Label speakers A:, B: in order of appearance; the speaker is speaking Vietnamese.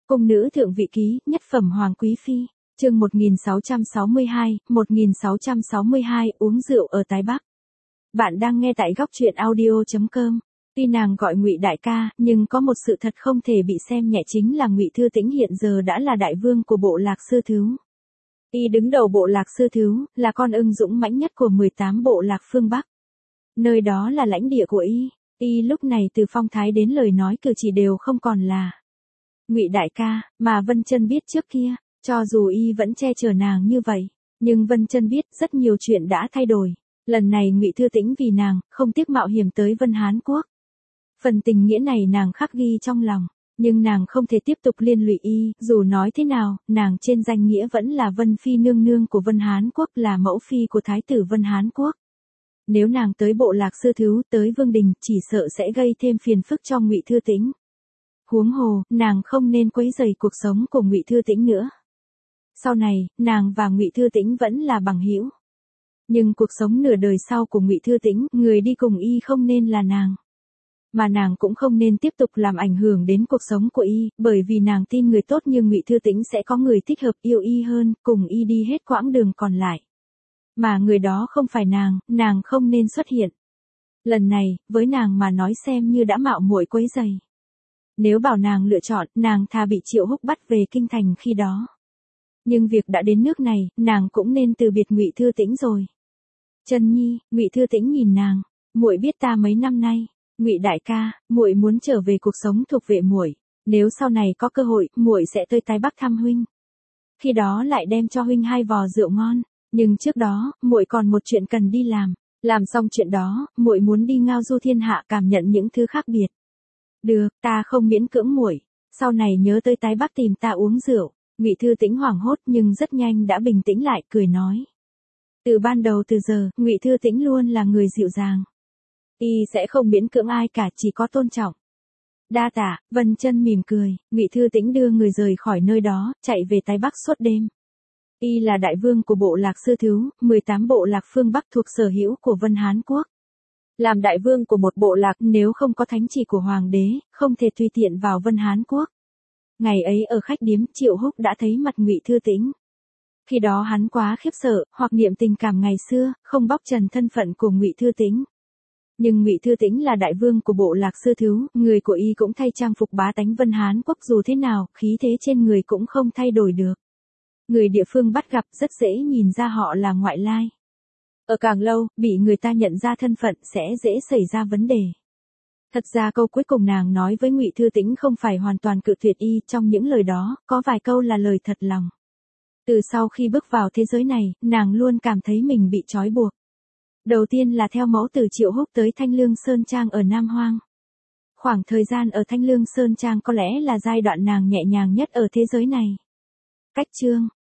A: Cung nữ thượng vị ký, nhất phẩm hoàng quý phi, chương 1662, uống rượu ở Tái Bắc. Bạn đang nghe tại góc truyện audio.com. Tuy nàng gọi Ngụy đại ca, nhưng có một sự thật không thể bị xem nhẹ chính là Ngụy Thư Tĩnh hiện giờ đã là đại vương của bộ Lạc Sư Thứu. Y đứng đầu bộ Lạc Sư Thứu, là con ưng dũng mãnh nhất của 18 bộ lạc phương Bắc. Nơi đó là lãnh địa của Y lúc này từ phong thái đến lời nói cử chỉ đều không còn là Ngụy đại ca, mà Vân Chân biết trước kia, cho dù Y vẫn che chở nàng như vậy, nhưng Vân Chân biết rất nhiều chuyện đã thay đổi. Lần này Ngụy Thư Tĩnh vì nàng, không tiếc mạo hiểm tới Vân Hán Quốc. Phần tình nghĩa này nàng khắc ghi trong lòng, nhưng nàng không thể tiếp tục liên lụy Y, dù nói thế nào, nàng trên danh nghĩa vẫn là Vân Phi nương nương của Vân Hán Quốc, là mẫu phi của Thái tử Vân Hán Quốc. Nếu nàng tới bộ Lạc Sư Thứu, tới Vương Đình, chỉ sợ sẽ gây thêm phiền phức cho Ngụy Thư Tĩnh. Huống hồ, nàng không nên quấy rầy cuộc sống của Ngụy Thư Tĩnh nữa. Sau này, nàng và Ngụy Thư Tĩnh vẫn là bằng hữu. Nhưng cuộc sống nửa đời sau của Ngụy Thư Tĩnh, người đi cùng Y không nên là nàng. Mà nàng cũng không nên tiếp tục làm ảnh hưởng đến cuộc sống của Y, bởi vì nàng tin người tốt như Ngụy Thư Tĩnh sẽ có người thích hợp yêu Y hơn, cùng Y đi hết quãng đường còn lại. Mà người đó không phải nàng không nên xuất hiện. Lần này, với nàng mà nói xem như đã mạo muội quấy rầy. Nếu bảo nàng lựa chọn, nàng thà bị Triệu Húc bắt về kinh thành khi đó. Nhưng việc đã đến nước này, nàng cũng nên từ biệt Ngụy Thư Tĩnh rồi. Chân Nhi, Ngụy Thư Tĩnh nhìn nàng, muội biết ta mấy năm nay, Ngụy đại ca, muội muốn trở về cuộc sống thuộc về muội, nếu sau này có cơ hội, muội sẽ tới Tái Bắc thăm huynh. Khi đó lại đem cho huynh 2 vò rượu ngon, nhưng trước đó, muội còn một chuyện cần đi làm xong chuyện đó, muội muốn đi ngao du thiên hạ cảm nhận những thứ khác biệt. Được, ta không miễn cưỡng muội, sau này nhớ tới Tái Bắc tìm ta uống rượu. Ngụy Thư Tĩnh hoảng hốt nhưng rất nhanh đã bình tĩnh lại, cười nói. Từ ban đầu từ giờ, Ngụy Thư Tĩnh luôn là người dịu dàng. Y sẽ không miễn cưỡng ai cả, chỉ có tôn trọng. Đa tạ, Vân Chân mỉm cười, Ngụy Thư Tĩnh đưa người rời khỏi nơi đó, chạy về Tái Bắc suốt đêm. Y là đại vương của bộ Lạc Sư Thứu, 18 bộ lạc phương Bắc thuộc sở hữu của Vân Hán Quốc. Làm đại vương của một bộ lạc, nếu không có thánh chỉ của hoàng đế, không thể tùy tiện vào Vân Hán Quốc. Ngày ấy ở khách điếm, Triệu Húc đã thấy mặt Ngụy Thư Tĩnh. Khi đó hắn quá khiếp sợ, hoặc niệm tình cảm ngày xưa, không bóc trần thân phận của Ngụy Thư Tĩnh. Nhưng Ngụy Thư Tĩnh là đại vương của bộ Lạc Sư Thứu, người của Y cũng thay trang phục bá tánh Vân Hán Quốc, dù thế nào, khí thế trên người cũng không thay đổi được. Người địa phương bắt gặp rất dễ nhìn ra họ là ngoại lai. Ở càng lâu, bị người ta nhận ra thân phận sẽ dễ xảy ra vấn đề. Thật ra câu cuối cùng nàng nói với Ngụy Thư Tĩnh không phải hoàn toàn cự tuyệt Y, trong những lời đó, có vài câu là lời thật lòng. Từ sau khi bước vào thế giới này, nàng luôn cảm thấy mình bị trói buộc. Đầu tiên là theo mẫu từ Triệu Húc tới Thanh Lương Sơn Trang ở Nam Hoang. Khoảng thời gian ở Thanh Lương Sơn Trang có lẽ là giai đoạn nàng nhẹ nhàng nhất ở thế giới này. Cách chương